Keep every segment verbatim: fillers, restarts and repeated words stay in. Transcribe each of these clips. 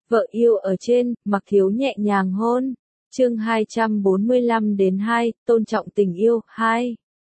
Vợ yêu ở trên, Mặc Thiếu nhẹ nhàng hôn. Chương hai trăm bốn mươi lăm đến hai, tôn trọng tình yêu, hai.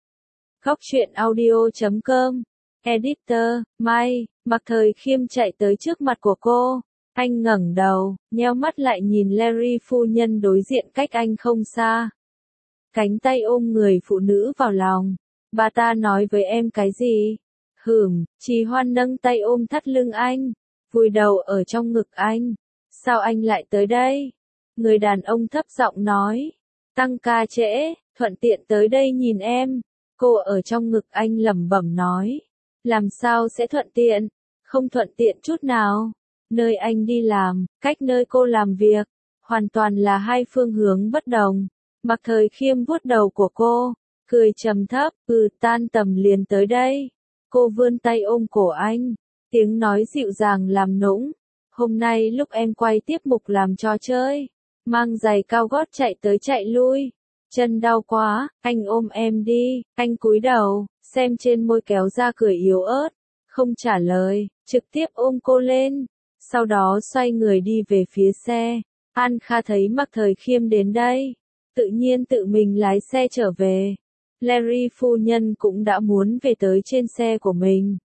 Góc truyện audio chấm com. Editor, Mai, Mặc Thời Khiêm chạy tới trước mặt của cô. Anh ngẩng đầu, nheo mắt lại nhìn Larry phu nhân đối diện cách anh không xa. Cánh tay ôm người phụ nữ vào lòng. Bà ta nói với em cái gì? Hửm, Trì Hoan nâng tay ôm thắt lưng anh, vùi đầu ở trong ngực anh. Sao anh lại tới đây? Người đàn ông thấp giọng nói. Tăng ca trễ, thuận tiện tới đây nhìn em. Cô ở trong ngực anh lẩm bẩm nói. Làm sao sẽ thuận tiện? Không thuận tiện chút nào. Nơi anh đi làm, cách nơi cô làm việc, hoàn toàn là hai phương hướng bất đồng. Mặc Thời Khiêm vuốt đầu của cô, cười trầm thấp, ừ tan tầm liền tới đây. Cô vươn tay ôm cổ anh, tiếng nói dịu dàng làm nũng. Hôm nay lúc em quay tiếp mục làm trò chơi, mang giày cao gót chạy tới chạy lui. Chân đau quá, anh ôm em đi. Anh cúi đầu, xem trên môi kéo ra cười yếu ớt. Không trả lời, trực tiếp ôm cô lên. Sau đó xoay người đi về phía xe. An Kha thấy Mặc Thời Khiêm đến đây, tự nhiên tự mình lái xe trở về. Larry phu nhân cũng đã muốn về tới trên xe của mình.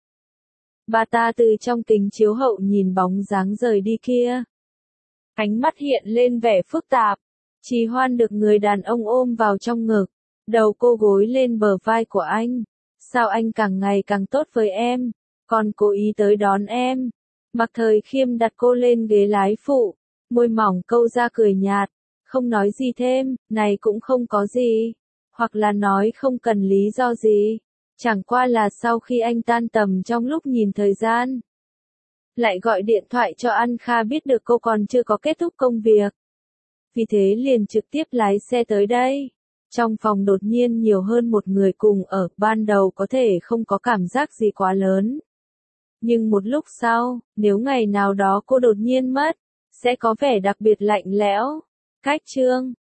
Bà ta từ trong kính chiếu hậu nhìn bóng dáng rời đi kia. Ánh mắt hiện lên vẻ phức tạp. Trì Hoan được người đàn ông ôm vào trong ngực. Đầu cô gối lên bờ vai của anh. Sao anh càng ngày càng tốt với em? Còn cố ý tới đón em. Mặc Thời Khiêm đặt cô lên ghế lái phụ. Môi mỏng câu ra cười nhạt. Không nói gì thêm, này cũng không có gì. Hoặc là nói không cần lý do gì. Chẳng qua là sau khi anh tan tầm trong lúc nhìn thời gian, lại gọi điện thoại cho An Kha biết được cô còn chưa có kết thúc công việc. Vì thế liền trực tiếp lái xe tới đây. Trong phòng đột nhiên nhiều hơn một người cùng ở, ban đầu có thể không có cảm giác gì quá lớn. Nhưng một lúc sau, nếu ngày nào đó cô đột nhiên mất, sẽ có vẻ đặc biệt lạnh lẽo. Cách chương